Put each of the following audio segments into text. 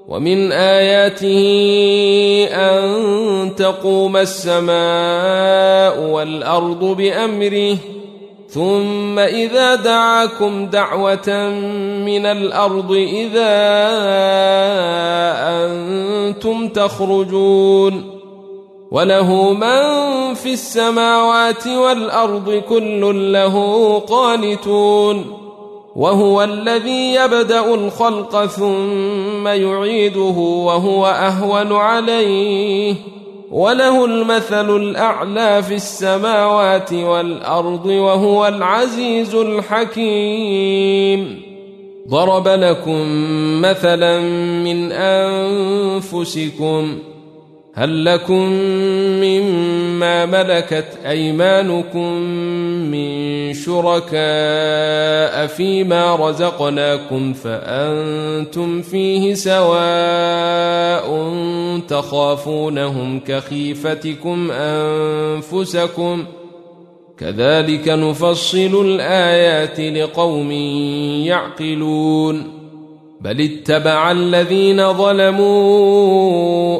ومن آياته أن تقوم السماء والأرض بأمره ثم إذا دعاكم دعوة من الأرض إذا أنتم تخرجون وله من في السماوات والأرض كل له قانتون وهو الذي يبدأ الخلق ثم يعيده وهو أهون عليه وله المثل الأعلى في السماوات والأرض وهو العزيز الحكيم. ضرب لكم مثلا من أنفسكم هل لكم مما ملكت أيمانكم من شركاء فيما رزقناكم فأنتم فيه سواء تخافونهم كخيفتكم أنفسكم كذلك نفصل الآيات لقوم يعقلون بل اتبع الذين ظلموا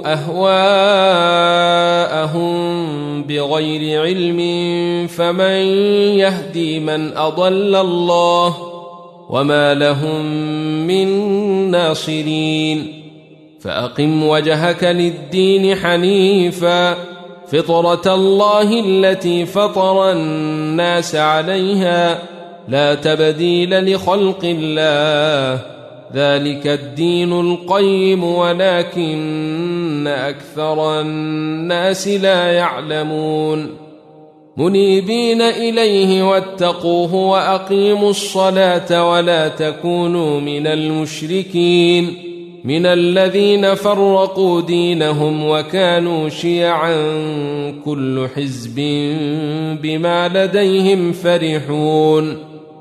أهواءهم بغير علم فمن يهدي من أضل الله وما لهم من ناصرين فأقم وجهك للدين حنيفا فطرة الله التي فطر الناس عليها لا تبديل لخلق الله ذلك الدين القيم ولكن أكثر الناس لا يعلمون منيبين إليه واتقوه وأقيموا الصلاة ولا تكونوا من المشركين من الذين فرقوا دينهم وكانوا شيعا كل حزب بما لديهم فرحون